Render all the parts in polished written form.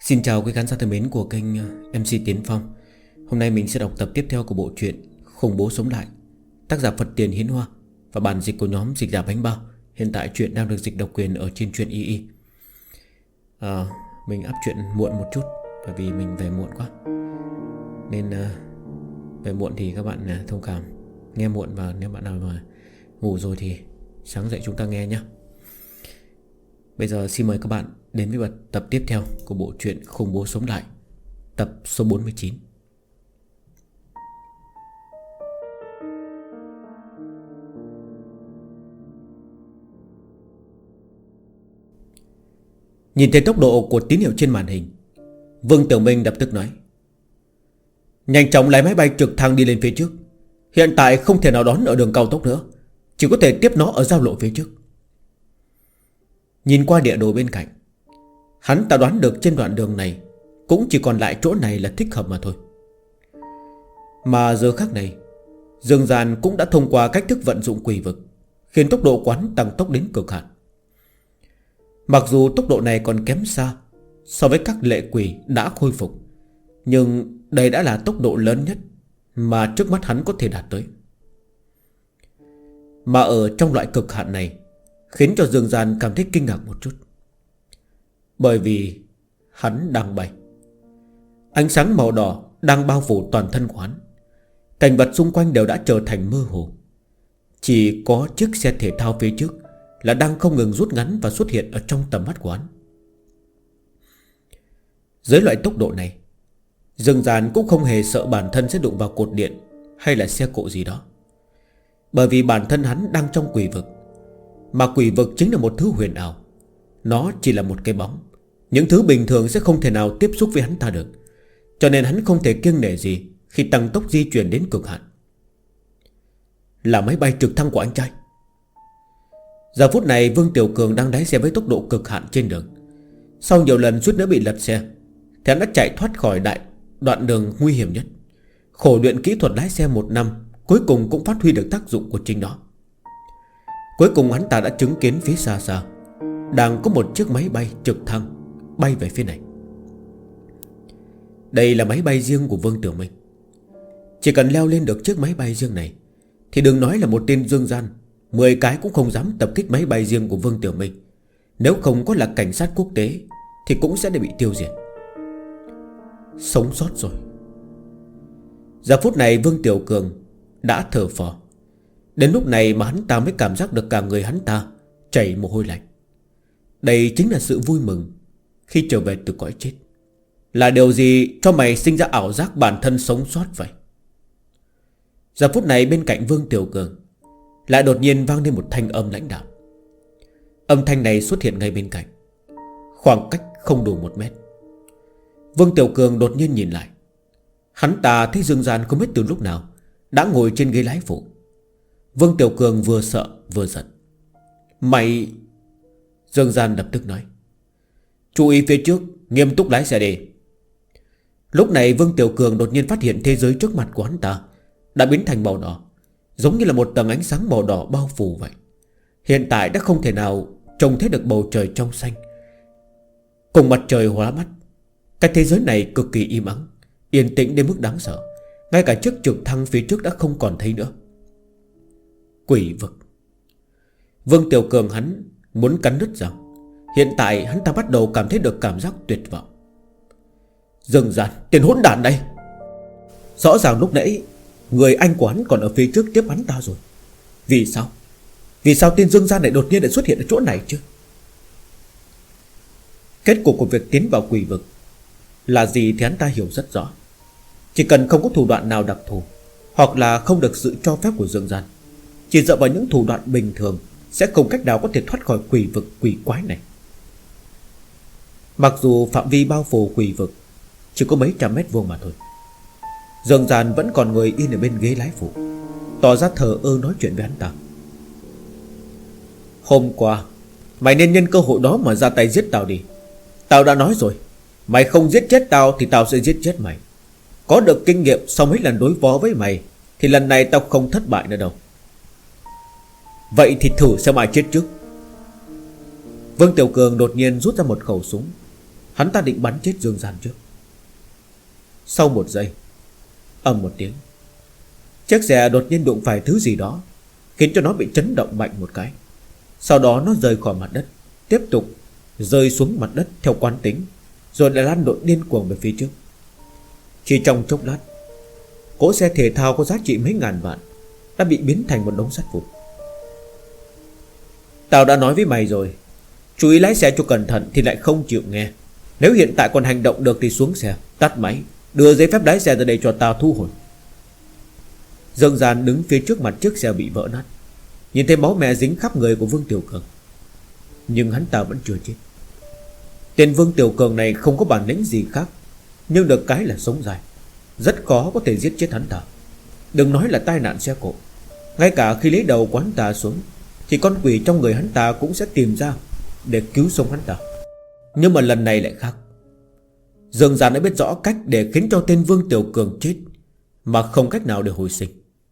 Xin chào quý khán giả thân mến của kênh MC Tiến Phong. Hôm nay mình sẽ đọc tập tiếp theo của bộ truyện Khủng Bố Sống Lại, tác giả Phật Tiền Hiến Hoa và bản dịch của nhóm Dịch Giả Bánh Bao. Hiện tại truyện đang được dịch độc quyền ở trên truyện YY. Mình up truyện muộn một chút bởi vì mình về muộn quá, nên về muộn thì các bạn thông cảm nghe muộn. Và nếu bạn nào mà ngủ rồi thì sáng dậy chúng ta nghe nhé. Bây giờ xin mời các bạn đến với tập tiếp theo của bộ truyện Khủng Bố Sống Lại, tập số 49. Nhìn thấy tốc độ của tín hiệu trên màn hình, Vương Tiểu Minh lập tức nói: nhanh chóng lái máy bay trực thăng đi lên phía trước. Hiện tại không thể nào đón ở đường cao tốc nữa, chỉ có thể tiếp nó ở giao lộ phía trước. Nhìn qua địa đồ bên cạnh, hắn ta đoán được trên đoạn đường này cũng chỉ còn lại chỗ này là thích hợp mà thôi. Mà giờ khắc này, Dương Gian cũng đã thông qua cách thức vận dụng quỷ vực, khiến tốc độ quán tăng tốc đến cực hạn. Mặc dù tốc độ này còn kém xa so với các lệ quỷ đã khôi phục, nhưng đây đã là tốc độ lớn nhất mà trước mắt hắn có thể đạt tới. Mà ở trong loại cực hạn này khiến cho Dương Gian cảm thấy kinh ngạc một chút, bởi vì hắn đang bay. Ánh sáng màu đỏ đang bao phủ toàn thân của hắn. Cảnh vật xung quanh đều đã trở thành mơ hồ. Chỉ có chiếc xe thể thao phía trước là đang không ngừng rút ngắn và xuất hiện ở trong tầm mắt của hắn. Dưới loại tốc độ này, Dương Gian cũng không hề sợ bản thân sẽ đụng vào cột điện hay là xe cộ gì đó, bởi vì bản thân hắn đang trong quỷ vực. Mà quỷ vực chính là một thứ huyền ảo. Nó chỉ là một cái bóng, những thứ bình thường sẽ không thể nào tiếp xúc với hắn ta được. Cho nên hắn không thể kiêng nể gì khi tăng tốc di chuyển đến cực hạn. Là máy bay trực thăng của anh trai. Giờ phút này Vương Tiểu Cường đang lái xe với tốc độ cực hạn trên đường. Sau nhiều lần suýt nữa bị lật xe, thì hắn đã chạy thoát khỏi đoạn đường nguy hiểm nhất. Khổ luyện kỹ thuật lái xe 1 năm, cuối cùng cũng phát huy được tác dụng của chính nó. Cuối cùng hắn ta đã chứng kiến phía xa xa đang có một chiếc máy bay trực thăng bay về phía này. Đây là máy bay riêng của Vương Tiểu Minh. Chỉ cần leo lên được chiếc máy bay riêng này thì đừng nói là một tên Dương Gian, 10 cái cũng không dám tập kích máy bay riêng của Vương Tiểu Minh. Nếu không có là cảnh sát quốc tế thì cũng sẽ bị tiêu diệt. Sống sót rồi. Giờ phút này Vương Tiểu Cường đã thở phào. Đến lúc này mà hắn ta mới cảm giác được cả người hắn ta chảy mồ hôi lạnh. Đây chính là sự vui mừng khi trở về từ cõi chết. Là điều gì cho mày sinh ra ảo giác bản thân sống sót vậy? Giờ phút này bên cạnh Vương Tiểu Cường lại đột nhiên vang lên một thanh âm lãnh đạm. Âm thanh này xuất hiện ngay bên cạnh, khoảng cách không đủ 1 mét. Vương Tiểu Cường đột nhiên nhìn lại. Hắn ta thấy Dương Gian không biết từ lúc nào đã ngồi trên ghế lái phụ. Vương Tiểu Cường vừa sợ vừa giận. Mày... Dương Gian lập tức nói: chú ý phía trước, nghiêm túc lái xe đi. Lúc này Vương Tiểu Cường đột nhiên phát hiện thế giới trước mặt của hắn ta đã biến thành màu đỏ, giống như là một tầng ánh sáng màu đỏ bao phủ vậy. Hiện tại đã không thể nào trông thấy được bầu trời trong xanh cùng mặt trời hóa mắt. Cái thế giới này cực kỳ im ắng, yên tĩnh đến mức đáng sợ. Ngay cả chiếc trực thăng phía trước đã không còn thấy nữa. Quỷ vực. Vương Tiểu Cường hắn muốn cắn đứt răng. Hiện tại hắn ta bắt đầu cảm thấy được cảm giác tuyệt vọng. Dương Gian, tên hỗn đản này. Rõ ràng lúc nãy người anh của hắn còn ở phía trước tiếp hắn ta rồi. Vì sao? Vì sao tên Dương Gian này đột nhiên lại xuất hiện ở chỗ này chứ? Kết cục của việc tiến vào quỷ vực là gì thì hắn ta hiểu rất rõ. Chỉ cần không có thủ đoạn nào đặc thù, hoặc là không được sự cho phép của Dương Gian, chỉ dựa vào những thủ đoạn bình thường sẽ không cách nào có thể thoát khỏi quỷ vực quỷ quái này. Mặc dù phạm vi bao phủ quỷ vực chỉ có mấy trăm mét vuông mà thôi, Dương Gian vẫn còn người yên ở bên ghế lái phụ, tỏ ra thờ ơ nói chuyện với hắn ta. Hôm qua mày nên nhân cơ hội đó mà ra tay giết tao đi. Tao đã nói rồi, mày không giết chết tao thì tao sẽ giết chết mày. Có được kinh nghiệm sau mấy lần đối phó với mày thì lần này tao không thất bại nữa đâu. Vậy thì thử xem ai chết trước. Vương Tiểu Cường đột nhiên rút ra một khẩu súng. Hắn ta định bắn chết Dương Gian trước. Sau một giây, ầm một tiếng, chiếc xe đột nhiên đụng phải thứ gì đó, khiến cho nó bị chấn động mạnh một cái. Sau đó nó rời khỏi mặt đất, tiếp tục rơi xuống mặt đất theo quán tính, rồi lại lăn lộn điên cuồng về phía trước. Chỉ trong chốc lát, cỗ xe thể thao có giá trị mấy ngàn vạn đã bị biến thành một đống sắt vụn. Tao đã nói với mày rồi, chú ý lái xe cho cẩn thận thì lại không chịu nghe. Nếu hiện tại còn hành động được thì xuống xe, tắt máy, đưa giấy phép lái xe ra đây cho tao thu hồi. Dương Gian đứng phía trước mặt chiếc xe bị vỡ nát, nhìn thấy máu me dính khắp người của Vương Tiểu Cường. Nhưng hắn ta vẫn chưa chết. Tên Vương Tiểu Cường này không có bản lĩnh gì khác, nhưng được cái là sống dài, rất khó có thể giết chết hắn ta. Đừng nói là tai nạn xe cộ, ngay cả khi lấy đầu của hắn ta xuống thì con quỷ trong người hắn ta cũng sẽ tìm ra để cứu sống hắn ta. Nhưng mà lần này lại khác. Dương Gian đã biết rõ cách để khiến cho tên Vương Tiểu Cường chết mà không cách nào để hồi sinh.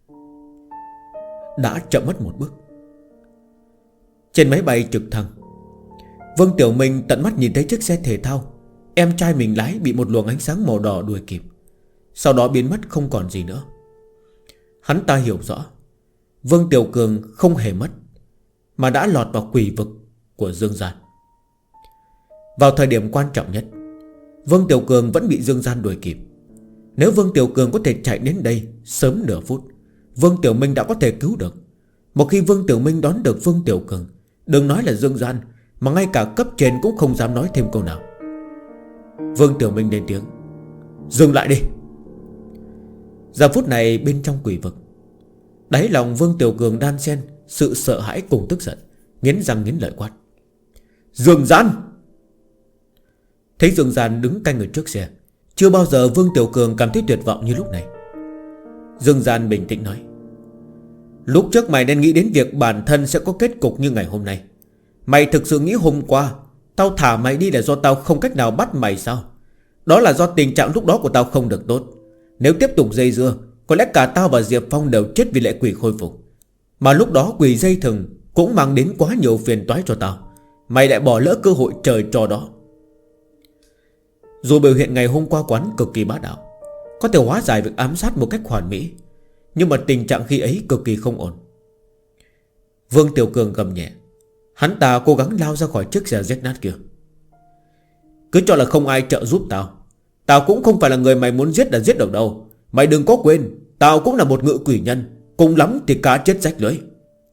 Đã chậm mất một bước. Trên máy bay trực thăng, Vương Tiểu Minh tận mắt nhìn thấy chiếc xe thể thao em trai mình lái bị một luồng ánh sáng màu đỏ đuổi kịp, sau đó biến mất không còn gì nữa. Hắn ta hiểu rõ Vương Tiểu Cường không hề mất, mà đã lọt vào quỷ vực của Dương Gian. Vào thời điểm quan trọng nhất, Vương Tiểu Cường vẫn bị Dương Gian đuổi kịp. Nếu Vương Tiểu Cường có thể chạy đến đây sớm nửa phút, Vương Tiểu Minh đã có thể cứu được. Một khi Vương Tiểu Minh đón được Vương Tiểu Cường, đừng nói là Dương Gian, mà ngay cả cấp trên cũng không dám nói thêm câu nào. Vương Tiểu Minh lên tiếng: dừng lại đi. Giờ phút này bên trong quỷ vực, đáy lòng Vương Tiểu Cường đan xen sự sợ hãi cùng tức giận, nghiến răng nghiến lợi quát: Dương Gian! Thấy Dương Gian đứng canh ở trước xe, chưa bao giờ Vương Tiểu Cường cảm thấy tuyệt vọng như lúc này. Dương Gian bình tĩnh nói: lúc trước mày nên nghĩ đến việc bản thân sẽ có kết cục như ngày hôm nay. Mày thực sự nghĩ hôm qua tao thả mày đi là do tao không cách nào bắt mày sao? Đó là do tình trạng lúc đó của tao không được tốt. Nếu tiếp tục dây dưa, có lẽ cả tao và Diệp Phong đều chết vì lệ quỷ khôi phục. Mà lúc đó quỷ dây thừng cũng mang đến quá nhiều phiền toái cho tao. Mày lại bỏ lỡ cơ hội trời trò đó. Dù biểu hiện ngày hôm qua quán cực kỳ bá đạo, có thể hóa giải việc ám sát một cách hoàn mỹ, nhưng mà tình trạng khi ấy cực kỳ không ổn. Vương Tiểu Cường gầm nhẹ. Hắn ta cố gắng lao ra khỏi chiếc xe rách nát kia. Cứ cho là không ai trợ giúp tao, tao cũng không phải là người mày muốn giết là giết được đâu. Mày đừng có quên, tao cũng là một ngự quỷ nhân, cùng lắm thì cá chết rách lưới.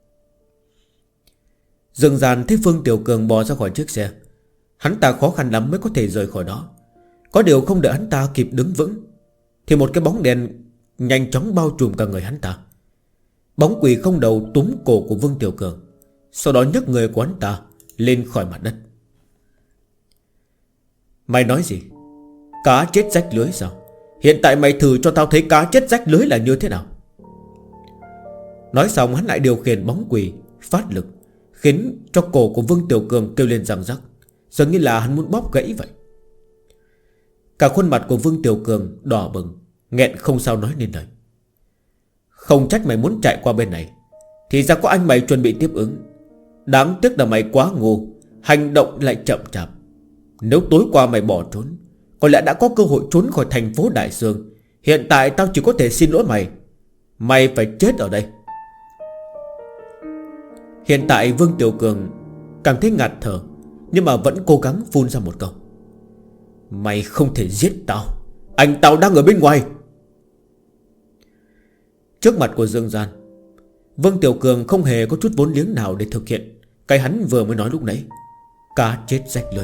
Dương Gian thấy Vương Tiểu Cường bò ra khỏi chiếc xe, hắn ta khó khăn lắm mới có thể rời khỏi đó. Có điều không đợi hắn ta kịp đứng vững thì một cái bóng đen nhanh chóng bao trùm cả người hắn ta. Bóng quỷ không đầu túm cổ của Vương Tiểu Cường, sau đó nhấc người của hắn ta lên khỏi mặt đất. Mày nói gì? Cá chết rách lưới sao? Hiện tại mày thử cho tao thấy cá chết rách lưới là như thế nào. Nói xong hắn lại điều khiển bóng quỷ phát lực, khiến cho cổ của Vương Tiểu Cường kêu lên răng rắc, dường như là hắn muốn bóp gãy vậy. Cả khuôn mặt của Vương Tiểu Cường đỏ bừng, nghẹn không sao nói nên lời. Không trách mày muốn chạy qua bên này, thì ra có anh mày chuẩn bị tiếp ứng. Đáng tiếc là mày quá ngu, hành động lại chậm chạp. Nếu tối qua mày bỏ trốn, có lẽ đã có cơ hội trốn khỏi thành phố Đại Sương. Hiện tại tao chỉ có thể xin lỗi mày. Mày phải chết ở đây. Hiện tại Vương Tiểu Cường cảm thấy ngạt thở, nhưng mà vẫn cố gắng phun ra một câu: mày không thể giết tao, anh tao đang ở bên ngoài. Trước mặt của Dương Gian, Vương Tiểu Cường không hề có chút vốn liếng nào để thực hiện cái hắn vừa mới nói lúc nãy: cá chết rách lưới.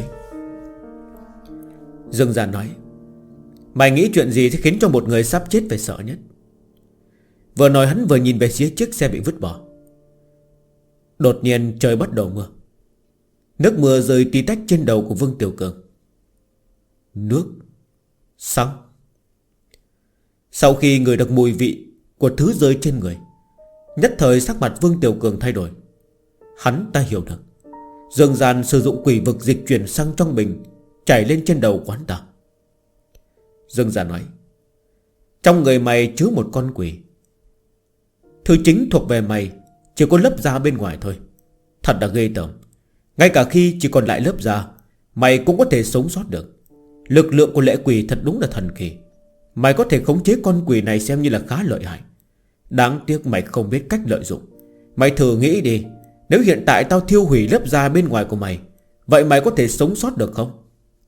Dương Gian nói: mày nghĩ chuyện gì sẽ khiến cho một người sắp chết phải sợ nhất? Vừa nói hắn vừa nhìn về phía chiếc xe bị vứt bỏ. Đột nhiên trời bắt đầu mưa. Nước mưa rơi tí tách trên đầu của Vương Tiểu Cường. Nước xăng. Sau khi ngửi được mùi vị của thứ rơi trên người, nhất thời sắc mặt Vương Tiểu Cường thay đổi. Hắn ta hiểu được Dương Gian sử dụng quỷ vực dịch chuyển xăng trong bình chảy lên trên đầu quán ta. Dương Gian nói: trong người mày chứa một con quỷ. Thứ chính thuộc về mày chỉ có lớp da bên ngoài thôi. Thật là ghê tởm. Ngay cả khi chỉ còn lại lớp da, mày cũng có thể sống sót được. Lực lượng của lệ quỷ thật đúng là thần kỳ. Mày có thể khống chế con quỷ này xem như là khá lợi hại. Đáng tiếc mày không biết cách lợi dụng. Mày thử nghĩ đi, nếu hiện tại tao thiêu hủy lớp da bên ngoài của mày, vậy mày có thể sống sót được không?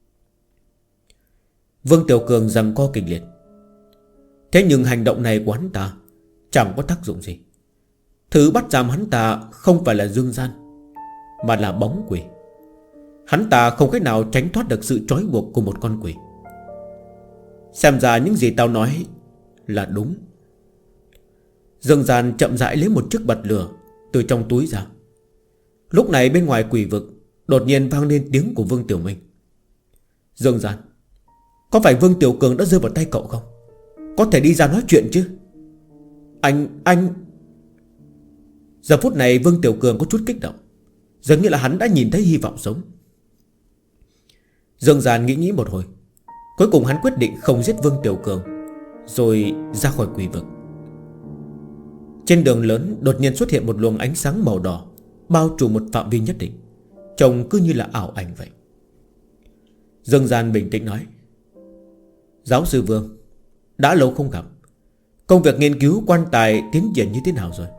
Vương Tiểu Cường giằng co kịch liệt. Thế nhưng hành động này của hắn ta chẳng có tác dụng gì. Thứ bắt giam hắn ta không phải là dương gian, mà là bóng quỷ. Hắn ta không cách nào tránh thoát được sự trói buộc của một con quỷ. Xem ra những gì tao nói là đúng. Dương gian chậm rãi lấy một chiếc bật lửa từ trong túi ra. Lúc này bên ngoài quỷ vực đột nhiên vang lên tiếng của Vương Tiểu Minh. Dương gian, có phải Vương Tiểu Cường đã rơi vào tay cậu không? Có thể đi ra nói chuyện chứ? Anh... Giờ phút này Vương Tiểu Cường có chút kích động, dường như là hắn đã nhìn thấy hy vọng sống. Dương gian nghĩ một hồi, cuối cùng hắn quyết định không giết Vương Tiểu Cường, rồi ra khỏi quỷ vực. Trên đường lớn đột nhiên xuất hiện một luồng ánh sáng màu đỏ, bao trùm một phạm vi nhất định, trông cứ như là ảo ảnh vậy. Dương gian bình tĩnh nói: Giáo sư Vương, đã lâu không gặp, công việc nghiên cứu quan tài tiến triển như thế nào rồi?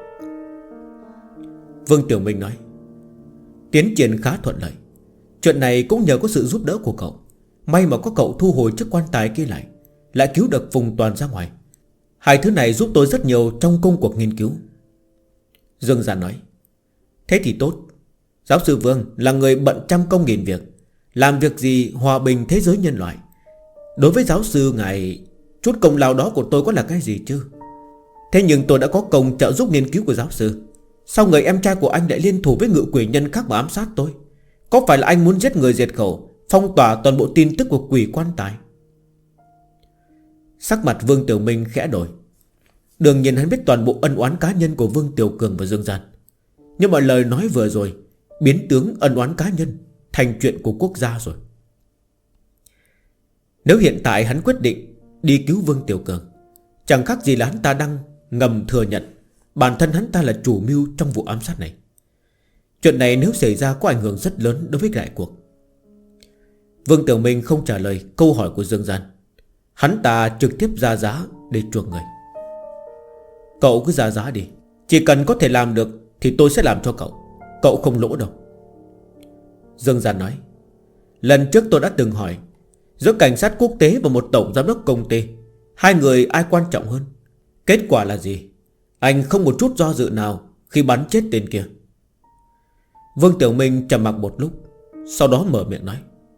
Vương Tiểu Minh nói: Tiến triển khá thuận lợi. Chuyện này cũng nhờ có sự giúp đỡ của cậu. May mà có cậu thu hồi chiếc quan tài kia lại cứu được Phùng Toàn ra ngoài. Hai thứ này giúp tôi rất nhiều trong công cuộc nghiên cứu. Dương Giản nói: Thế thì tốt. Giáo sư Vương là người bận trăm công nghìn việc, làm việc gì hòa bình thế giới nhân loại. Đối với giáo sư ngài, chút công lao đó của tôi có là cái gì chứ? Thế nhưng tôi đã có công trợ giúp nghiên cứu của giáo sư. Sao người em trai của anh lại liên thủ với ngự quỷ nhân khác mà ám sát tôi? Có phải là anh muốn giết người diệt khẩu, phong tỏa toàn bộ tin tức của quỷ quan tài? Sắc mặt Vương Tiểu Minh khẽ đổi. Đương nhiên hắn biết toàn bộ ân oán cá nhân của Vương Tiểu Cường và Dương Gian, nhưng mà lời nói vừa rồi biến tướng ân oán cá nhân thành chuyện của quốc gia rồi. Nếu hiện tại hắn quyết định đi cứu Vương Tiểu Cường, chẳng khác gì là hắn ta đang ngầm thừa nhận bản thân hắn ta là chủ mưu trong vụ ám sát này. Chuyện này nếu xảy ra có ảnh hưởng rất lớn đối với đại cuộc. Vương Tiểu Minh không trả lời câu hỏi của Dương Gian. Hắn ta trực tiếp ra giá để chuộc người. Cậu cứ ra giá đi, chỉ cần có thể làm được thì tôi sẽ làm cho cậu. Cậu không lỗ đâu. Dương Gian nói: Lần trước tôi đã từng hỏi, giữa cảnh sát quốc tế và một tổng giám đốc công ty, hai người ai quan trọng hơn? Kết quả là gì? Anh không một chút do dự nào khi bắn chết tên kia. Vương Tiểu Minh trầm mặc một lúc, sau đó mở miệng nói: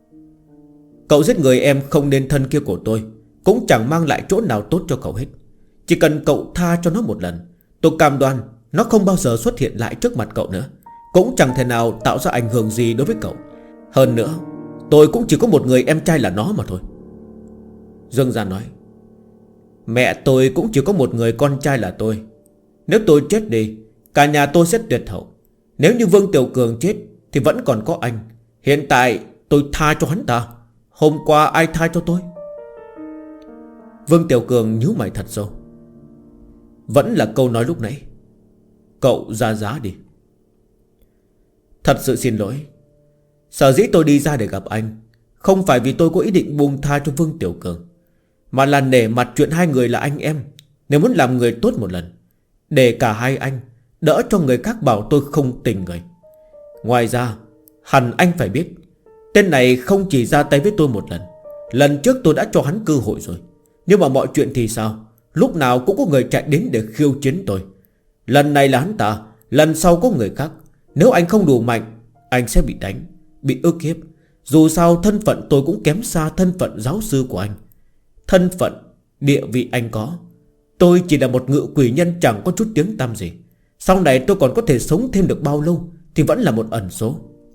Cậu giết người em không nên thân kia của tôi cũng chẳng mang lại chỗ nào tốt cho cậu hết. Chỉ cần cậu tha cho nó một lần, tôi cam đoan nó không bao giờ xuất hiện lại trước mặt cậu nữa, cũng chẳng thể nào tạo ra ảnh hưởng gì đối với cậu. Hơn nữa, tôi cũng chỉ có một người em trai là nó mà thôi. Dương Gian nói: Mẹ tôi cũng chỉ có một người con trai là tôi. Nếu tôi chết đi, cả nhà tôi sẽ tuyệt hậu. Nếu như Vương Tiểu Cường chết thì vẫn còn có anh. Hiện tại tôi tha cho hắn ta. Hôm qua ai tha cho tôi? Vương Tiểu Cường nhíu mày thật sâu. Vẫn là câu nói lúc nãy, cậu ra giá đi. Thật sự xin lỗi. Sở dĩ tôi đi ra để gặp anh không phải vì tôi có ý định buông tha cho Vương Tiểu Cường, mà là nể mặt chuyện hai người là anh em, nếu muốn làm người tốt một lần, để cả hai anh đỡ cho người khác bảo tôi không tình người. Ngoài ra hẳn anh phải biết, tên này không chỉ ra tay với tôi một lần. Lần trước tôi đã cho hắn cơ hội rồi, nhưng mà mọi chuyện thì sao? Lúc nào cũng có người chạy đến để khiêu chiến tôi. Lần này là hắn ta, lần sau có người khác. Nếu anh không đủ mạnh, anh sẽ bị đánh, bị ức hiếp. Dù sao thân phận tôi cũng kém xa thân phận giáo sư của anh. Thân phận, địa vị anh có, tôi chỉ là một ngự quỷ nhân chẳng có chút tiếng tăm gì. Sau này tôi còn có thể sống thêm được bao lâu thì vẫn là một ẩn số.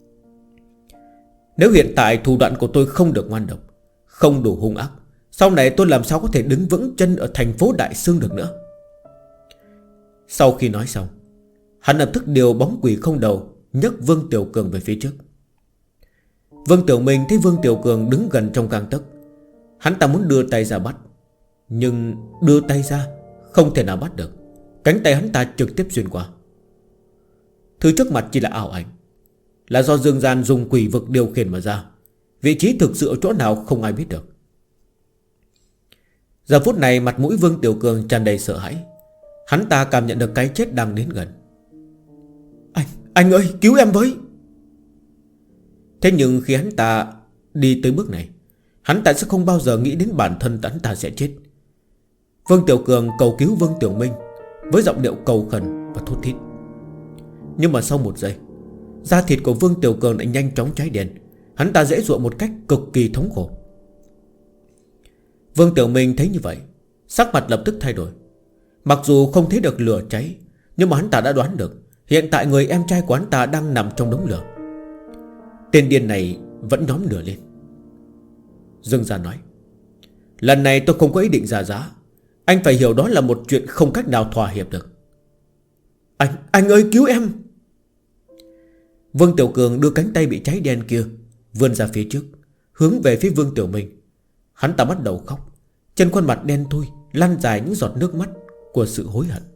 Nếu hiện tại thủ đoạn của tôi không được ngoan độc, không đủ hung ác, sau này tôi làm sao có thể đứng vững chân ở thành phố Đại Sương được nữa. Sau khi nói xong, hắn lập tức điều bóng quỷ không đầu nhấc Vương Tiểu Cường về phía trước. Vương Tiểu Minh thấy Vương Tiểu Cường đứng gần trong gang tấc. Hắn ta muốn đưa tay ra bắt, nhưng đưa tay ra không thể nào bắt được. Cánh tay hắn ta trực tiếp xuyên qua. Thứ trước mặt chỉ là ảo ảnh, là do Dương Gian dùng quỷ vực điều khiển mà ra. Vị trí thực sự ở chỗ nào không ai biết được. Giờ phút này mặt mũi Vương Tiểu Cường tràn đầy sợ hãi. Hắn ta cảm nhận được cái chết đang đến gần. Anh ơi cứu em với. Thế nhưng khi hắn ta đi tới bước này, hắn ta sẽ không bao giờ nghĩ đến bản thân hắn ta sẽ chết. Vương Tiểu Cường cầu cứu Vương Tiểu Minh với giọng điệu cầu khẩn và thút thít. Nhưng mà sau một giây, da thịt của Vương Tiểu Cường đã nhanh chóng cháy đen. Hắn ta giãy giụa một cách cực kỳ thống khổ. Vương Tiểu Minh thấy như vậy, sắc mặt lập tức thay đổi. Mặc dù không thấy được lửa cháy, nhưng mà hắn ta đã đoán được hiện tại người em trai của hắn ta đang nằm trong đống lửa. Tên điên này vẫn nhóm lửa lên. Dương Gia nói: lần này tôi không có ý định ra giá. Anh phải hiểu đó là một chuyện không cách nào thỏa hiệp được. Anh ơi cứu em. Vương Tiểu Cường đưa cánh tay bị cháy đen kia vươn ra phía trước, hướng về phía Vương Tiểu Minh. Hắn ta bắt đầu khóc. Trên khuôn mặt đen thui lăn dài những giọt nước mắt của sự hối hận.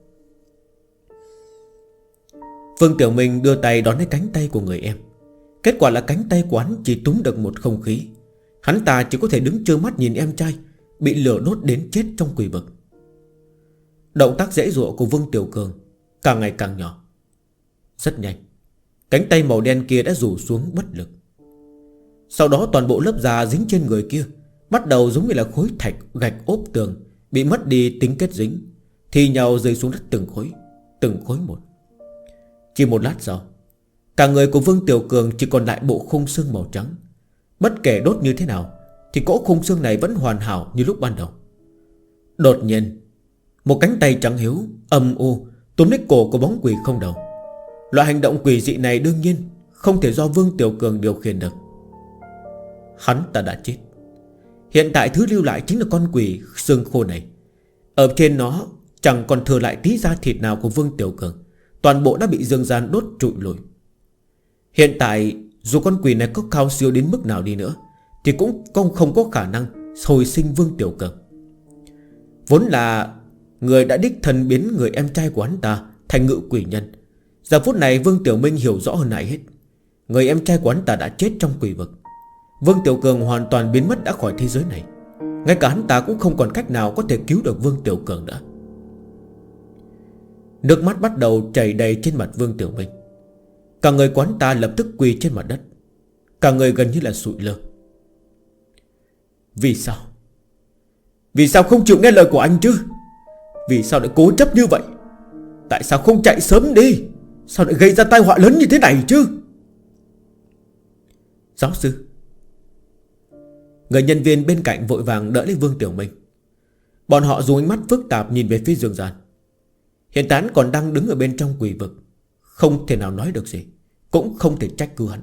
Vương Tiểu Minh đưa tay đón lấy cánh tay của người em. Kết quả là cánh tay của hắn chỉ túm được một không khí. Hắn ta chỉ có thể đứng trơ mắt nhìn em trai bị lửa đốt đến chết trong quỷ vực. Động tác giãy giụa của Vương Tiểu Cường càng ngày càng nhỏ. Rất nhanh, cánh tay màu đen kia đã rủ xuống bất lực. Sau đó toàn bộ lớp da dính trên người kia bắt đầu giống như là khối thạch gạch ốp tường bị mất đi tính kết dính, thì nhau rơi xuống đất từng khối một. Chỉ một lát sau, cả người của Vương Tiểu Cường chỉ còn lại bộ khung xương màu trắng. Bất kể đốt như thế nào thì cỗ khung xương này vẫn hoàn hảo như lúc ban đầu. Đột nhiên, một cánh tay trắng hiếu âm u túm lấy cổ của bóng quỷ không đầu. Loại hành động quỷ dị này đương nhiên không thể do Vương Tiểu Cường điều khiển được. Hắn ta đã chết. Hiện tại thứ lưu lại chính là con quỷ xương khô này. Ở trên nó chẳng còn thừa lại tí da thịt nào của Vương Tiểu Cường. Toàn bộ đã bị Dương Gian đốt trụi lùi. Hiện tại dù con quỷ này có cao siêu đến mức nào đi nữa thì cũng không có khả năng hồi sinh Vương Tiểu Cường. Vốn là người đã đích thân biến người em trai của hắn ta thành ngự quỷ nhân. Giờ phút này Vương Tiểu Minh hiểu rõ hơn ai hết. Người em trai của hắn ta đã chết trong quỷ vực. Vương Tiểu Cường hoàn toàn biến mất đã khỏi thế giới này. Ngay cả hắn ta cũng không còn cách nào có thể cứu được Vương Tiểu Cường nữa. Nước mắt bắt đầu chảy đầy trên mặt Vương Tiểu Minh. Cả người của hắn ta lập tức quỳ trên mặt đất. Cả người gần như là sụi lơ. Vì sao? Vì sao không chịu nghe lời của anh chứ? Vì sao lại cố chấp như vậy? Tại sao không chạy sớm đi? Sao lại gây ra tai họa lớn như thế này chứ? Giáo sư. Người nhân viên bên cạnh vội vàng đỡ lấy Vương Tiểu Minh. Bọn họ dùng ánh mắt phức tạp nhìn về phía Dương Gian. Hiện tại hắn còn đang đứng ở bên trong quỷ vực, không thể nào nói được gì, cũng không thể trách cứ hắn.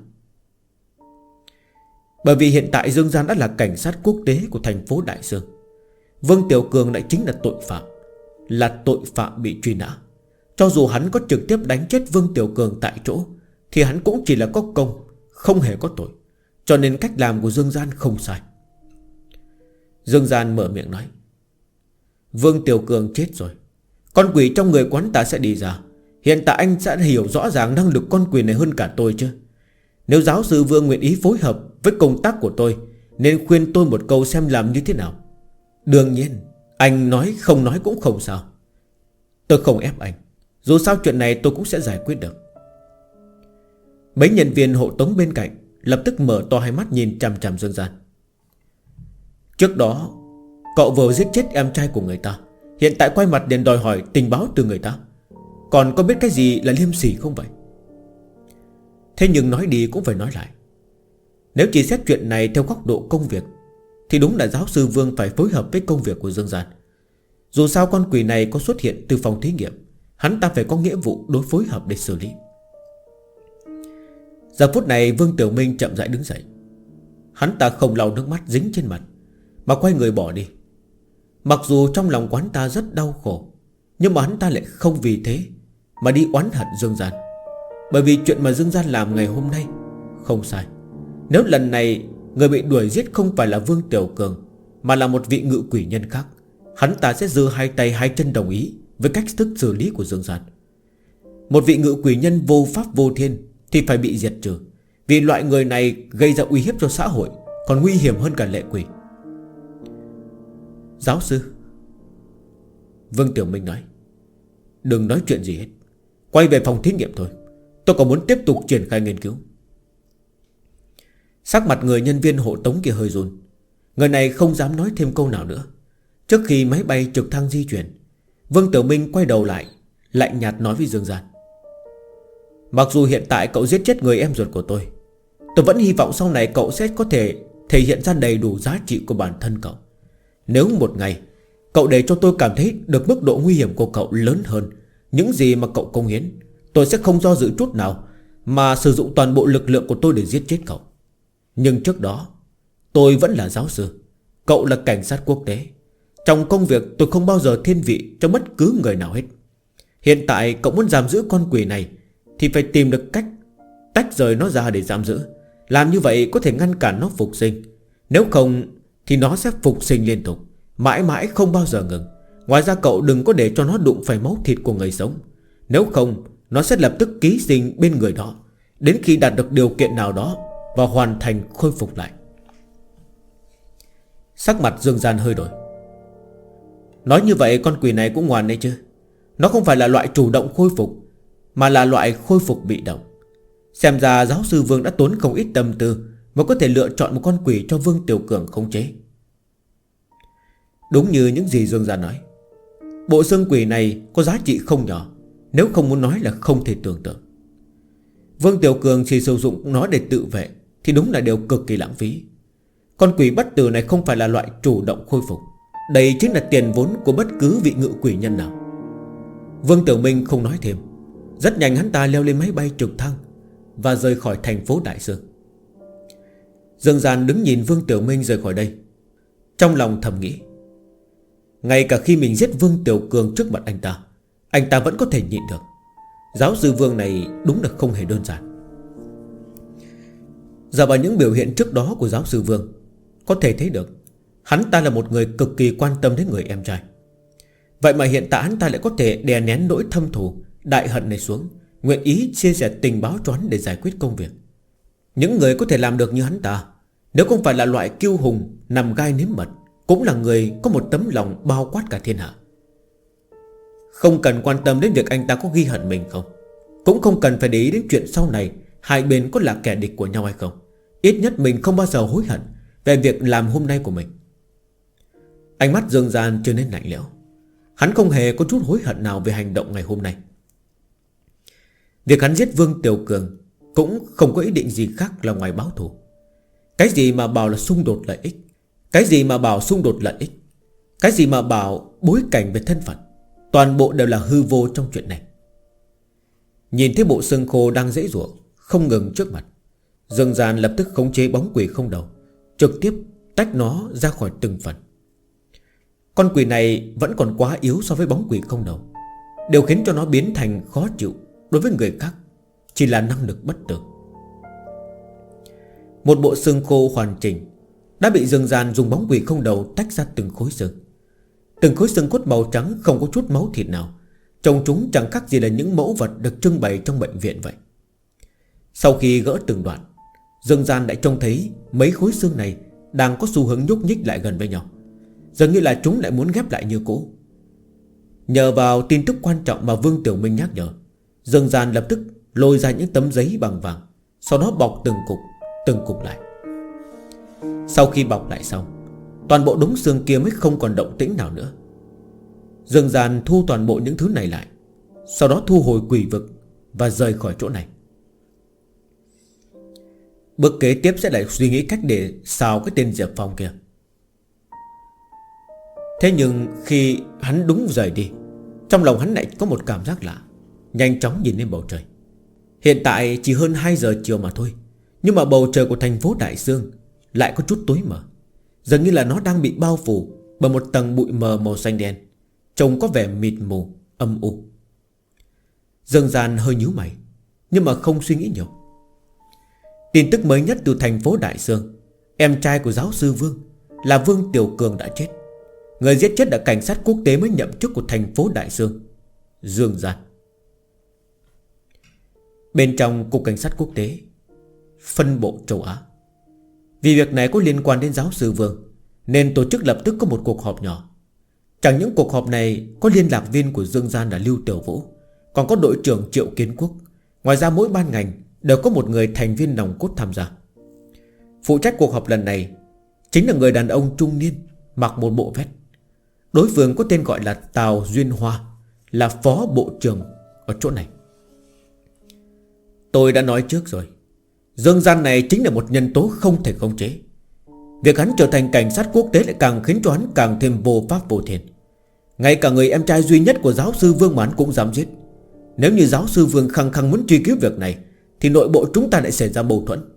Bởi vì hiện tại Dương Gian đã là cảnh sát quốc tế của thành phố Đại Dương. Vương Tiểu Cường lại chính là tội phạm, là tội phạm bị truy nã. Cho dù hắn có trực tiếp đánh chết Vương Tiểu Cường tại chỗ thì hắn cũng chỉ là có công, không hề có tội. Cho nên cách làm của Dương Gian không sai. Dương Gian mở miệng nói: Vương Tiểu Cường chết rồi, con quỷ trong người quán ta sẽ đi ra. Hiện tại anh sẽ hiểu rõ ràng năng lực con quỷ này hơn cả tôi chứ. Nếu giáo sư Vương nguyện ý phối hợp với công tác của tôi, nên khuyên tôi một câu xem làm như thế nào. Đương nhiên anh nói không nói cũng không sao. Tôi không ép anh. Dù sao chuyện này tôi cũng sẽ giải quyết được. Mấy nhân viên hộ tống bên cạnh lập tức mở to hai mắt nhìn chằm chằm Dương Gian. Trước đó cậu vừa giết chết em trai của người ta, hiện tại quay mặt đến đòi hỏi tình báo từ người ta. Còn có biết cái gì là liêm sỉ không vậy? Thế nhưng nói đi cũng phải nói lại. Nếu chỉ xét chuyện này theo góc độ công việc thì đúng là giáo sư Vương phải phối hợp với công việc của Dương Gian. Dù sao con quỷ này có xuất hiện từ phòng thí nghiệm, hắn ta phải có nghĩa vụ đối phối hợp để xử lý. Giờ phút này Vương Tiểu Minh chậm rãi đứng dậy. Hắn ta không lau nước mắt dính trên mặt mà quay người bỏ đi. Mặc dù trong lòng quán ta rất đau khổ, nhưng mà hắn ta lại không vì thế mà đi oán hận Dương Gian. Bởi vì chuyện mà Dương Gian làm ngày hôm nay không sai. Nếu lần này người bị đuổi giết không phải là Vương Tiểu Cường, mà là một vị ngự quỷ nhân khác, hắn ta sẽ giơ hai tay hai chân đồng ý với cách thức xử lý của Dương Gian. Một vị ngự quỷ nhân vô pháp vô thiên thì phải bị diệt trừ, vì loại người này gây ra uy hiếp cho xã hội, còn nguy hiểm hơn cả lệ quỷ. Giáo sư, Vương Tiểu Minh nói, đừng nói chuyện gì hết, quay về phòng thí nghiệm thôi. Tôi còn muốn tiếp tục triển khai nghiên cứu. Sắc mặt người nhân viên hộ tống kia hơi run. Người này không dám nói thêm câu nào nữa. Trước khi máy bay trực thăng di chuyển, Vương Tiểu Minh quay đầu lại, lạnh nhạt nói với Dương Gian: mặc dù hiện tại cậu giết chết người em ruột của tôi vẫn hy vọng sau này cậu sẽ có thể thể hiện ra đầy đủ giá trị của bản thân cậu. Nếu một ngày cậu để cho tôi cảm thấy được mức độ nguy hiểm của cậu lớn hơn những gì mà cậu cống hiến, tôi sẽ không do dự chút nào mà sử dụng toàn bộ lực lượng của tôi để giết chết cậu. Nhưng trước đó, tôi vẫn là giáo sư, cậu là cảnh sát quốc tế. Trong công việc tôi không bao giờ thiên vị cho bất cứ người nào hết. Hiện tại cậu muốn giam giữ con quỷ này thì phải tìm được cách tách rời nó ra để giam giữ. Làm như vậy có thể ngăn cản nó phục sinh. Nếu không thì nó sẽ phục sinh liên tục, mãi mãi không bao giờ ngừng. Ngoài ra cậu đừng có để cho nó đụng phải máu thịt của người sống. Nếu không nó sẽ lập tức ký sinh bên người đó, đến khi đạt được điều kiện nào đó và hoàn thành khôi phục lại. Sắc mặt Dương Gian hơi đổi. Nói như vậy con quỷ này cũng ngoan đấy chứ. Nó không phải là loại chủ động khôi phục, mà là loại khôi phục bị động. Xem ra giáo sư Vương đã tốn không ít tâm tư mới có thể lựa chọn một con quỷ cho Vương Tiểu Cường khống chế. Đúng như những gì Dương Gian nói, bộ xương quỷ này có giá trị không nhỏ, nếu không muốn nói là không thể tưởng tượng. Vương Tiểu Cường chỉ sử dụng nó để tự vệ thì đúng là điều cực kỳ lãng phí. Con quỷ bất tử này không phải là loại chủ động khôi phục. Đây chính là tiền vốn của bất cứ vị ngự quỷ nhân nào. Vương Tiểu Minh không nói thêm. Rất nhanh hắn ta leo lên máy bay trực thăng và rời khỏi thành phố Đại Sương. Dương Gian đứng nhìn Vương Tiểu Minh rời khỏi đây, trong lòng thầm nghĩ, ngay cả khi mình giết Vương Tiểu Cường trước mặt anh ta vẫn có thể nhịn được. Giáo sư Vương này đúng là không hề đơn giản. Giờ vào những biểu hiện trước đó của giáo sư Vương, có thể thấy được hắn ta là một người cực kỳ quan tâm đến người em trai. Vậy mà hiện tại hắn ta lại có thể đè nén nỗi thâm thù đại hận này xuống, nguyện ý chia sẻ tình báo cho hắn để giải quyết công việc. Những người có thể làm được như hắn ta, nếu không phải là loại kiêu hùng nằm gai nếm mật, cũng là người có một tấm lòng bao quát cả thiên hạ. Không cần quan tâm đến việc anh ta có ghi hận mình không, cũng không cần phải để ý đến chuyện sau này hai bên có là kẻ địch của nhau hay không. Ít nhất mình không bao giờ hối hận về việc làm hôm nay của mình. Ánh mắt Dương Gian trở nên lạnh lẽo. Hắn không hề có chút hối hận nào về hành động ngày hôm nay. Việc hắn giết Vương Tiểu Cường cũng không có ý định gì khác là ngoài báo thù. Cái gì mà bảo là xung đột lợi ích, cái gì mà bảo xung đột lợi ích, cái gì mà bảo bối cảnh về thân phận, toàn bộ đều là hư vô trong chuyện này. Nhìn thấy bộ xương khô đang giãy giụa không ngừng trước mặt, Dương Gian lập tức khống chế bóng quỷ không đầu, trực tiếp tách nó ra khỏi từng phần. Con quỷ này vẫn còn quá yếu so với bóng quỷ không đầu. Điều khiến cho nó biến thành khó chịu đối với người khác chỉ là năng lực bất tử. Một bộ xương khô hoàn chỉnh đã bị Dương Gian dùng bóng quỷ không đầu tách ra từng khối xương. Từng khối xương cốt màu trắng không có chút máu thịt nào, trông chúng chẳng khác gì là những mẫu vật được trưng bày trong bệnh viện vậy. Sau khi gỡ từng đoạn, Dương Gian lại trông thấy mấy khối xương này đang có xu hướng nhúc nhích lại gần với nhau, dường như là chúng lại muốn ghép lại như cũ. Nhờ vào tin tức quan trọng mà Vương Tiểu Minh nhắc nhở, Dương Gian lập tức lôi ra những tấm giấy bằng vàng, sau đó bọc từng cục lại. Sau khi bọc lại xong, toàn bộ đống xương kia mới không còn động tĩnh nào nữa. Dương Gian thu toàn bộ những thứ này lại, sau đó thu hồi quỷ vực và rời khỏi chỗ này. Bước kế tiếp sẽ lại suy nghĩ cách để xào cái tên Diệp Phong kia. Thế nhưng khi hắn đúng rời đi, trong lòng hắn lại có một cảm giác lạ. Nhanh chóng nhìn lên bầu trời. Hiện tại chỉ hơn 2 giờ chiều mà thôi, nhưng mà bầu trời của thành phố Đại Sương lại có chút tối mờ, dường như là nó đang bị bao phủ bởi một tầng bụi mờ màu xanh đen, trông có vẻ mịt mù, âm u. Dương Gian hơi nhíu mày, nhưng mà không suy nghĩ nhiều. Tin tức mới nhất từ thành phố Đại Sương, em trai của giáo sư Vương là Vương Tiểu Cường đã chết. Người giết chết là cảnh sát quốc tế mới nhậm chức của thành phố Đại Sương, Dương Gian. Bên trong cục cảnh sát quốc tế, phân bộ châu Á, Vì việc này có liên quan đến giáo sư Vương, nên tổ chức lập tức có một cuộc họp nhỏ. Chẳng những cuộc họp này có liên lạc viên của Dương Gian là Lưu Tiểu Vũ, còn có đội trưởng Triệu Kiến Quốc. Ngoài ra mỗi ban ngành đều có một người thành viên nòng cốt tham gia. Phụ trách cuộc họp lần này chính là người đàn ông trung niên mặc một bộ vest. Đối phương có tên gọi là Tào Duyên Hoa, là phó bộ trưởng ở chỗ này. Tôi đã nói trước rồi, Dương Gian này chính là một nhân tố không thể khống chế. Việc hắn trở thành cảnh sát quốc tế lại càng khiến cho hắn càng thêm vô pháp vô thiên. Ngay cả người em trai duy nhất của giáo sư Vương mà hắn cũng dám giết. Nếu như giáo sư Vương khăng khăng muốn truy cứu việc này, thì nội bộ chúng ta lại xảy ra mâu thuẫn.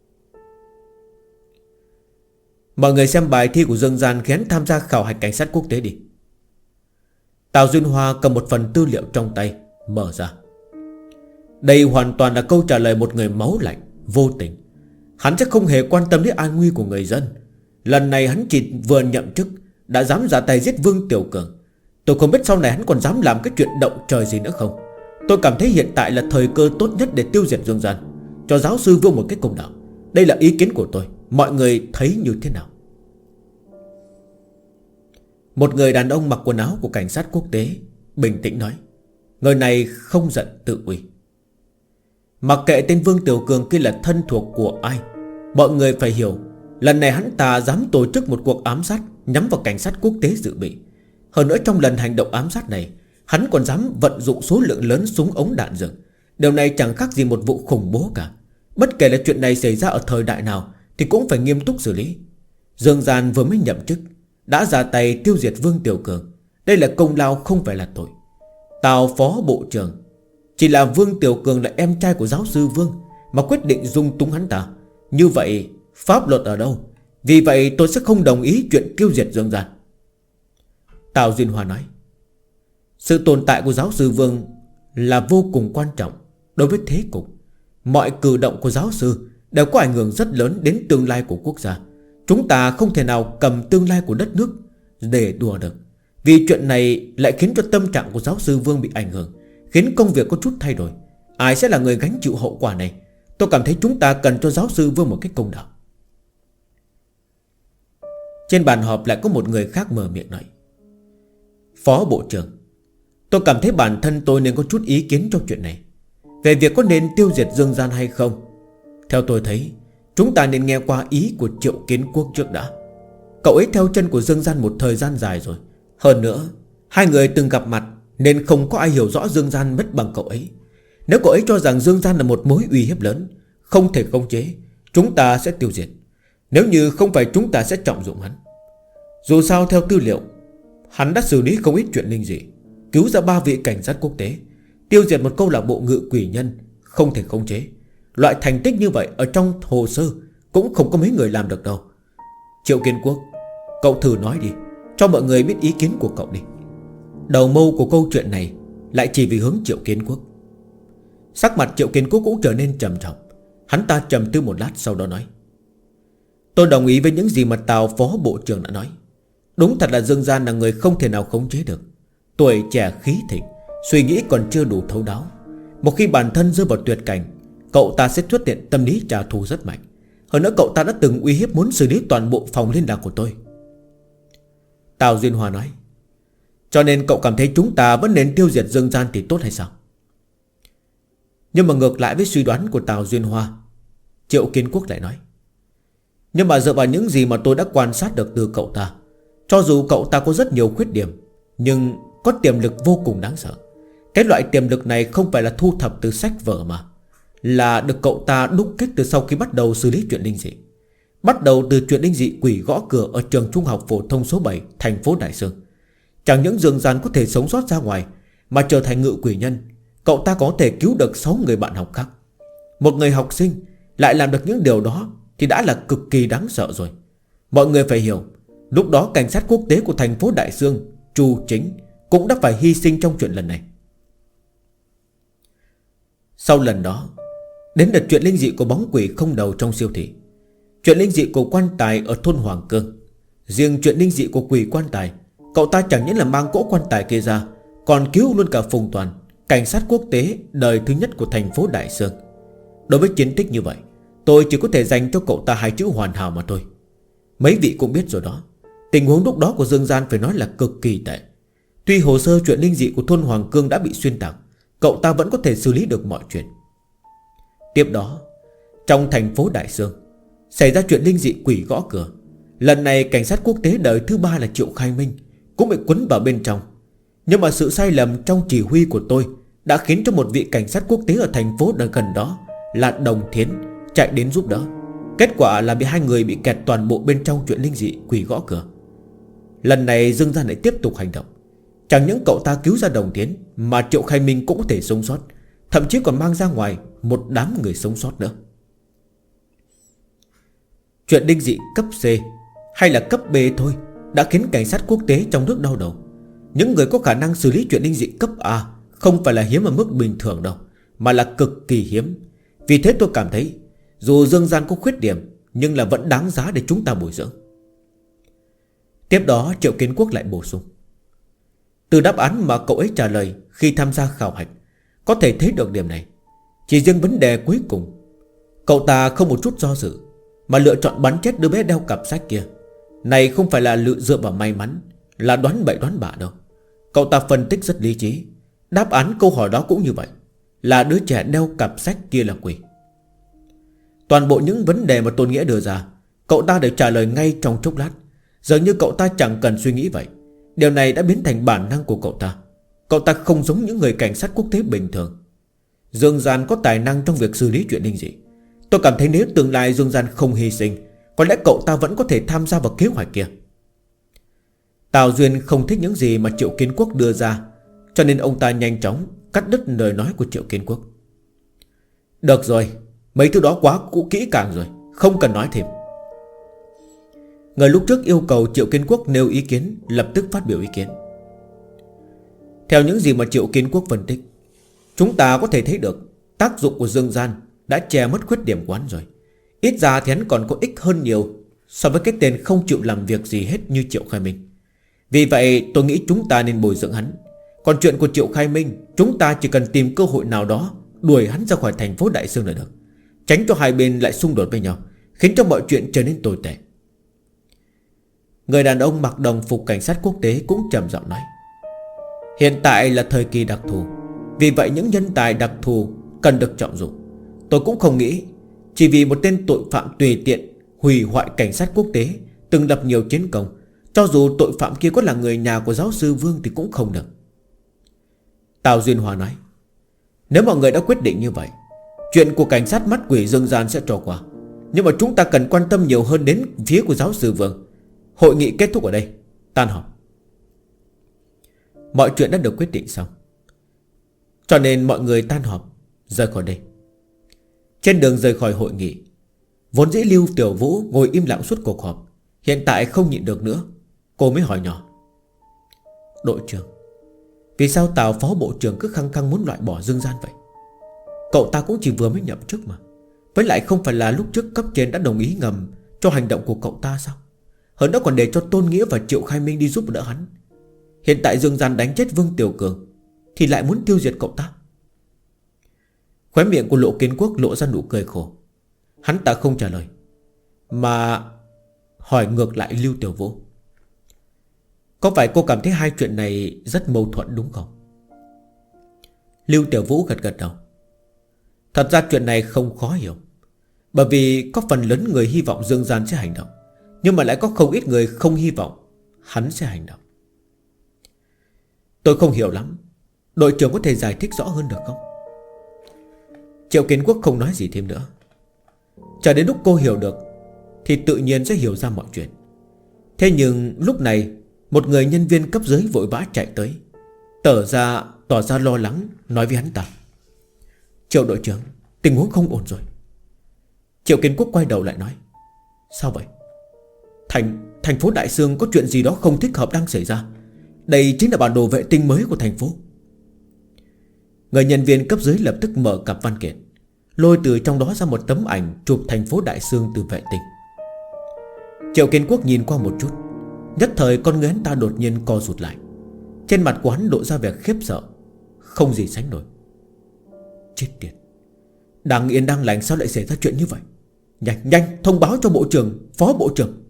Mọi người xem bài thi của Dương Gian khi hắn tham gia khảo hạch cảnh sát quốc tế đi. Tào Duyên Hoa cầm một phần tư liệu trong tay, mở ra. Đây hoàn toàn là câu trả lời một người máu lạnh, vô tình. Hắn sẽ không hề quan tâm đến an nguy của người dân. Lần này hắn chỉ vừa nhậm chức đã dám ra tay giết Vương Tiểu Cường. Tôi không biết sau này hắn còn dám làm cái chuyện động trời gì nữa không. Tôi cảm thấy hiện tại là thời cơ tốt nhất để tiêu diệt Dương Gian, cho giáo sư Vương một cái công đạo. Đây là ý kiến của tôi, mọi người thấy như thế nào? Một người đàn ông mặc quần áo của cảnh sát quốc tế bình tĩnh nói. Người này không giận tự uy. Mặc kệ tên Vương Tiểu Cường kia là thân thuộc của ai, mọi người phải hiểu, lần này hắn ta dám tổ chức một cuộc ám sát nhắm vào cảnh sát quốc tế dự bị. Hơn nữa trong lần hành động ám sát này, hắn còn dám vận dụng số lượng lớn súng ống đạn dược. Điều này chẳng khác gì một vụ khủng bố cả. Bất kể là chuyện này xảy ra ở thời đại nào thì cũng phải nghiêm túc xử lý. Dương Gian vừa mới nhậm chức đã ra tay tiêu diệt Vương Tiểu Cường. Đây là công lao không phải là tội. Tào phó bộ trưởng, chỉ là Vương Tiểu Cường là em trai của giáo sư Vương mà quyết định dung túng hắn ta, như vậy pháp luật ở đâu? Vì vậy tôi sẽ không đồng ý chuyện tiêu diệt Dương Gian. Tào Duyên Hoa nói. Sự tồn tại của giáo sư Vương là vô cùng quan trọng đối với thế cục. Mọi cử động của giáo sư đều có ảnh hưởng rất lớn đến tương lai của quốc gia. Chúng ta không thể nào cầm tương lai của đất nước để đùa được. Vì chuyện này lại khiến cho tâm trạng của giáo sư Vương bị ảnh hưởng, khiến công việc có chút thay đổi. Ai sẽ là người gánh chịu hậu quả này? Tôi cảm thấy chúng ta cần cho giáo sư Vương một cái công đạo. Trên bàn họp lại có một người khác mở miệng nói. Phó bộ trưởng, tôi cảm thấy bản thân tôi nên có chút ý kiến trong chuyện này. Về việc có nên tiêu diệt Dương Gian hay không, theo tôi thấy chúng ta nên nghe qua ý của Triệu Kiến Quốc trước đã. Cậu ấy theo chân của Dương Gian một thời gian dài rồi. Hơn nữa hai người từng gặp mặt, nên không có ai hiểu rõ Dương Gian mất bằng cậu ấy. Nếu cậu ấy cho rằng Dương Gian là một mối uy hiếp lớn, không thể khống chế, chúng ta sẽ tiêu diệt. Nếu như không phải, chúng ta sẽ trọng dụng hắn. Dù sao theo tư liệu, hắn đã xử lý không ít chuyện linh dị, cứu ra 3 vị cảnh sát quốc tế, tiêu diệt một câu lạc bộ ngự quỷ nhân không thể khống chế. Loại thành tích như vậy ở trong hồ sơ cũng không có mấy người làm được đâu. Triệu Kiến Quốc, cậu thử nói đi, cho mọi người biết ý kiến của cậu đi. Đầu mâu của câu chuyện này lại chỉ vì hướng Triệu Kiến Quốc. Sắc mặt Triệu Kiến Quốc cũng trở nên trầm trọng. Hắn ta trầm tư một lát sau đó nói. Tôi đồng ý với những gì mà Tào phó bộ trưởng đã nói. Đúng thật là Dương Gian là người không thể nào khống chế được. Tuổi trẻ khí thịnh, suy nghĩ còn chưa đủ thấu đáo. Một khi bản thân rơi vào tuyệt cảnh, cậu ta sẽ xuất hiện tâm lý trả thù rất mạnh. Hơn nữa cậu ta đã từng uy hiếp muốn xử lý toàn bộ phòng liên lạc của tôi. Tào Duyên Hoa nói. Cho nên cậu cảm thấy chúng ta vẫn nên tiêu diệt Dương Gian thì tốt hay sao? Nhưng mà ngược lại với suy đoán của Tào Duyên Hoa, Triệu Kiến Quốc lại nói. Nhưng mà dựa vào những gì mà tôi đã quan sát được từ cậu ta, cho dù cậu ta có rất nhiều khuyết điểm, nhưng có tiềm lực vô cùng đáng sợ. Cái loại tiềm lực này không phải là thu thập từ sách vở mà là được cậu ta đúc kết từ sau khi bắt đầu xử lý chuyện linh dị. Bắt đầu từ chuyện linh dị quỷ gõ cửa ở trường trung học phổ thông số 7 thành phố Đại Sương. Chẳng những Dương Gian có thể sống sót ra ngoài, mà trở thành ngự quỷ nhân, cậu ta có thể cứu được 6 người bạn học khác. Một người học sinh lại làm được những điều đó thì đã là cực kỳ đáng sợ rồi. Mọi người phải hiểu, lúc đó cảnh sát quốc tế của thành phố Đại Sương, Chu Chính, cũng đã phải hy sinh trong chuyện lần này. Sau lần đó, đến đợt chuyện linh dị của bóng quỷ không đầu trong siêu thị, chuyện linh dị của quan tài ở thôn Hoàng Cương. Riêng chuyện linh dị của quỷ quan tài, cậu ta chẳng những là mang cỗ quan tài kia ra, còn cứu luôn cả Phùng Toàn, cảnh sát quốc tế đời thứ nhất của thành phố Đại Sương. Đối với chiến tích như vậy, Tôi chỉ có thể dành cho cậu ta 2 chữ hoàn hảo mà thôi. Mấy vị cũng biết rồi đó, tình huống lúc đó của Dương Gian phải nói là cực kỳ tệ. Tuy hồ sơ chuyện linh dị của thôn Hoàng Cương đã bị xuyên tạc, cậu ta vẫn có thể xử lý được mọi chuyện. Tiếp đó, trong thành phố Đại Sương xảy ra chuyện linh dị quỷ gõ cửa. Lần này cảnh sát quốc tế đời thứ 3 là Triệu Khai Minh cũng bị quấn vào bên trong. Nhưng mà sự sai lầm trong chỉ huy của tôi đã khiến cho một vị cảnh sát quốc tế ở thành phố gần đó là Đồng Thiến chạy đến giúp đỡ. Kết quả là bị 2 người bị kẹt toàn bộ bên trong chuyện linh dị quỷ gõ cửa. Lần này Dương Gian lại tiếp tục hành động. Chẳng những cậu ta cứu ra Đồng Thiến, mà Triệu Khai Minh cũng có thể sống sót, thậm chí còn mang ra ngoài một đám người sống sót nữa. Chuyện linh dị cấp C hay là cấp B thôi đã khiến cảnh sát quốc tế trong nước đau đầu. Những người có khả năng xử lý chuyện linh dị cấp A không phải là hiếm ở mức bình thường đâu, mà là cực kỳ hiếm. Vì thế tôi cảm thấy dù Dương Gian có khuyết điểm, nhưng là vẫn đáng giá để chúng ta bồi dưỡng. Tiếp đó Triệu Kiến Quốc lại bổ sung: từ đáp án mà cậu ấy trả lời khi tham gia khảo hạch, có thể thấy được điểm này. Chỉ riêng vấn đề cuối cùng, cậu ta không một chút do dự mà lựa chọn bắn chết đứa bé đeo cặp sách kia. Này không phải là dựa vào may mắn, là đoán bậy đoán bạ đâu. Cậu ta phân tích rất lý trí. Đáp án câu hỏi đó cũng như vậy, là đứa trẻ đeo cặp sách kia là quỷ. Toàn bộ những vấn đề mà Tôn Nghĩa đưa ra, cậu ta đều trả lời ngay trong chốc lát. Dường như cậu ta chẳng cần suy nghĩ vậy. Điều này đã biến thành bản năng của cậu ta. Cậu ta không giống những người cảnh sát quốc tế bình thường. Dương Gian có tài năng trong việc xử lý chuyện linh dị. Tôi cảm thấy nếu tương lai Dương Gian không hy sinh, có lẽ cậu ta vẫn có thể tham gia vào kế hoạch kia. Tào Duyên không thích những gì mà Triệu Kiến Quốc đưa ra, cho nên ông ta nhanh chóng cắt đứt lời nói của Triệu Kiến Quốc. Được rồi, mấy thứ đó quá cũ kỹ càng rồi, không cần nói thêm. Người lúc trước yêu cầu Triệu Kiến Quốc nêu ý kiến lập tức phát biểu ý kiến. Theo những gì mà Triệu Kiến Quốc phân tích, chúng ta có thể thấy được tác dụng của Dương Gian đã che mất khuyết điểm của hắn rồi. Ít ra thì hắn còn có ích hơn nhiều so với cái tên không chịu làm việc gì hết như Triệu Khai Minh. Vì vậy tôi nghĩ chúng ta nên bồi dưỡng hắn. Còn chuyện của Triệu Khai Minh, chúng ta chỉ cần tìm cơ hội nào đó đuổi hắn ra khỏi thành phố Đại Sương là được, tránh cho hai bên lại xung đột với nhau, khiến cho mọi chuyện trở nên tồi tệ. Người đàn ông mặc đồng phục cảnh sát quốc tế cũng trầm giọng nói: hiện tại là thời kỳ đặc thù, vì vậy những nhân tài đặc thù cần được trọng dụng. Tôi cũng không nghĩ chỉ vì một tên tội phạm tùy tiện hủy hoại cảnh sát quốc tế từng lập nhiều chiến công, cho dù tội phạm kia có là người nhà của giáo sư Vương thì cũng không được. Tào Duyên Hòa nói: nếu mọi người đã quyết định như vậy, chuyện của cảnh sát mắt quỷ Dương Gian sẽ trôi qua. Nhưng mà chúng ta cần quan tâm nhiều hơn đến phía của giáo sư Vương. Hội nghị kết thúc ở đây, tan họp. Mọi chuyện đã được quyết định xong, cho nên mọi người tan họp rời khỏi đây. Trên đường rời khỏi hội nghị, vốn dĩ Lưu Tiểu Vũ ngồi im lặng suốt cuộc họp, hiện tại không nhịn được nữa, cô mới hỏi nhỏ: đội trưởng, vì sao Tào phó bộ trưởng cứ khăng khăng muốn loại bỏ Dương Gian vậy? Cậu ta cũng chỉ vừa mới nhậm chức mà. Với lại không phải là lúc trước cấp trên đã đồng ý ngầm cho hành động của cậu ta sao? Hơn nữa còn để cho Tôn Nghĩa và Triệu Khai Minh đi giúp đỡ hắn. Hiện tại Dương Gian đánh chết Vương Tiểu Cường thì lại muốn tiêu diệt cậu ta. Khóe miệng của Lộ Kiến Quốc lộ ra nụ cười khổ. Hắn ta không trả lời, mà hỏi ngược lại Lưu Tiểu Vũ: có phải cô cảm thấy hai chuyện này rất mâu thuẫn đúng không? Lưu Tiểu Vũ gật gật đầu. Thật ra chuyện này không khó hiểu, bởi vì có phần lớn người hy vọng Dương Gian sẽ hành động, nhưng mà lại có không ít người không hy vọng hắn sẽ hành động. Tôi không hiểu lắm, đội trưởng có thể giải thích rõ hơn được không? Triệu Kiến Quốc không nói gì thêm nữa. Chờ đến lúc cô hiểu được thì tự nhiên sẽ hiểu ra mọi chuyện. Thế nhưng lúc này một người nhân viên cấp dưới vội vã chạy tới, tỏ ra lo lắng, nói với hắn ta: Triệu đội trưởng, tình huống không ổn rồi. Triệu Kiến Quốc quay đầu lại nói: sao vậy? Thành phố Đại Sương có chuyện gì đó không thích hợp đang xảy ra. Đây chính là bản đồ vệ tinh mới của thành phố. Người nhân viên cấp dưới lập tức mở cặp văn kiện, lôi từ trong đó ra một tấm ảnh chụp thành phố Đại Sương từ vệ tinh. Triệu Kiến Quốc nhìn qua một chút, nhất thời con người hắn ta đột nhiên co rụt lại. Trên mặt của hắn lộ ra vẻ khiếp sợ không gì sánh nổi. Chết tiệt, đang yên đang lành sao lại xảy ra chuyện như vậy? Nhanh thông báo cho bộ trưởng, phó bộ trưởng.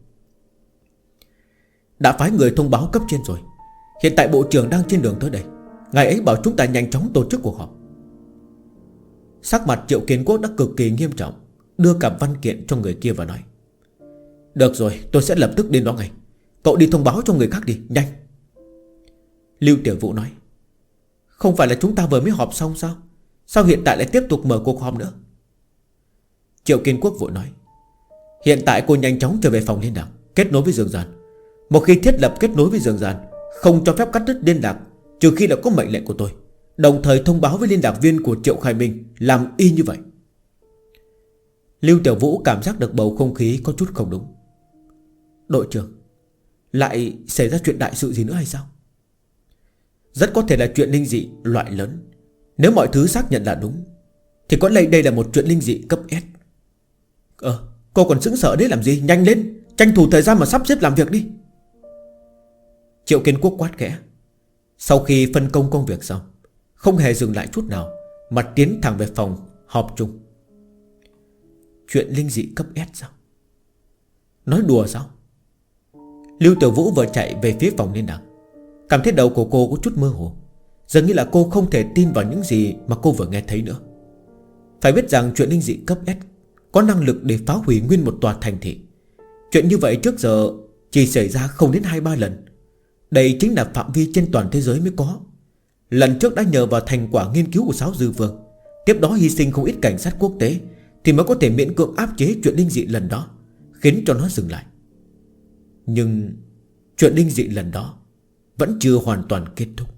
Đã phái người thông báo cấp trên rồi. Hiện tại bộ trưởng đang trên đường tới đây. Ngài ấy bảo chúng ta nhanh chóng tổ chức cuộc họp. Sắc mặt Triệu Kiến Quốc đã cực kỳ nghiêm trọng, đưa cả văn kiện cho người kia và nói: Được rồi, tôi sẽ lập tức đến đó ngay. Cậu đi thông báo cho người khác đi, nhanh. Lưu Tiểu Vũ nói: Không phải là chúng ta vừa mới họp xong sao? Sao hiện tại lại tiếp tục mở cuộc họp nữa? Triệu Kiến Quốc vội nói: Hiện tại cô nhanh chóng trở về phòng liên lạc, kết nối với Dương Gian. Một khi thiết lập kết nối với Dương Gian, không cho phép cắt đứt liên lạc, trừ khi là có mệnh lệnh của tôi. Đồng thời thông báo với liên lạc viên của Triệu Khai Minh làm y như vậy. Lưu Tiểu Vũ cảm giác được bầu không khí có chút không đúng. Đội trưởng, lại xảy ra chuyện đại sự gì nữa hay sao? Rất có thể là chuyện linh dị loại lớn. Nếu mọi thứ xác nhận là đúng thì có lẽ đây là một chuyện linh dị cấp S. Cô còn sững sờ đấy làm gì? Nhanh lên, tranh thủ thời gian mà sắp xếp làm việc đi. Triệu Kiến Quốc quát khẽ. Sau khi phân công công việc xong, không hề dừng lại chút nào mà tiến thẳng về phòng họp chung. Chuyện linh dị cấp S sao? Nói đùa sao? Lưu Tiểu Vũ vừa chạy về phía phòng liên lạc, cảm thấy đầu của cô có chút mơ hồ. Dường như là cô không thể tin vào những gì mà cô vừa nghe thấy nữa. Phải biết rằng chuyện linh dị cấp S có năng lực để phá hủy nguyên một tòa thành thị. Chuyện như vậy trước giờ chỉ xảy ra không đến 2-3 lần. Đây chính là phạm vi trên toàn thế giới mới có. Lần trước đã nhờ vào thành quả nghiên cứu của Sáu Dư Vương, tiếp đó hy sinh không ít cảnh sát quốc tế, thì mới có thể miễn cưỡng áp chế chuyện linh dị lần đó, khiến cho nó dừng lại. Nhưng chuyện linh dị lần đó vẫn chưa hoàn toàn kết thúc.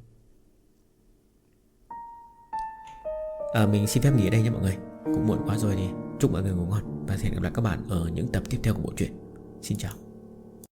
Mình xin phép nghỉ ở đây nhé mọi người. Cũng muộn quá rồi thì chúc mọi người ngủ ngon. Và hẹn gặp lại các bạn ở những tập tiếp theo của bộ truyện. Xin chào.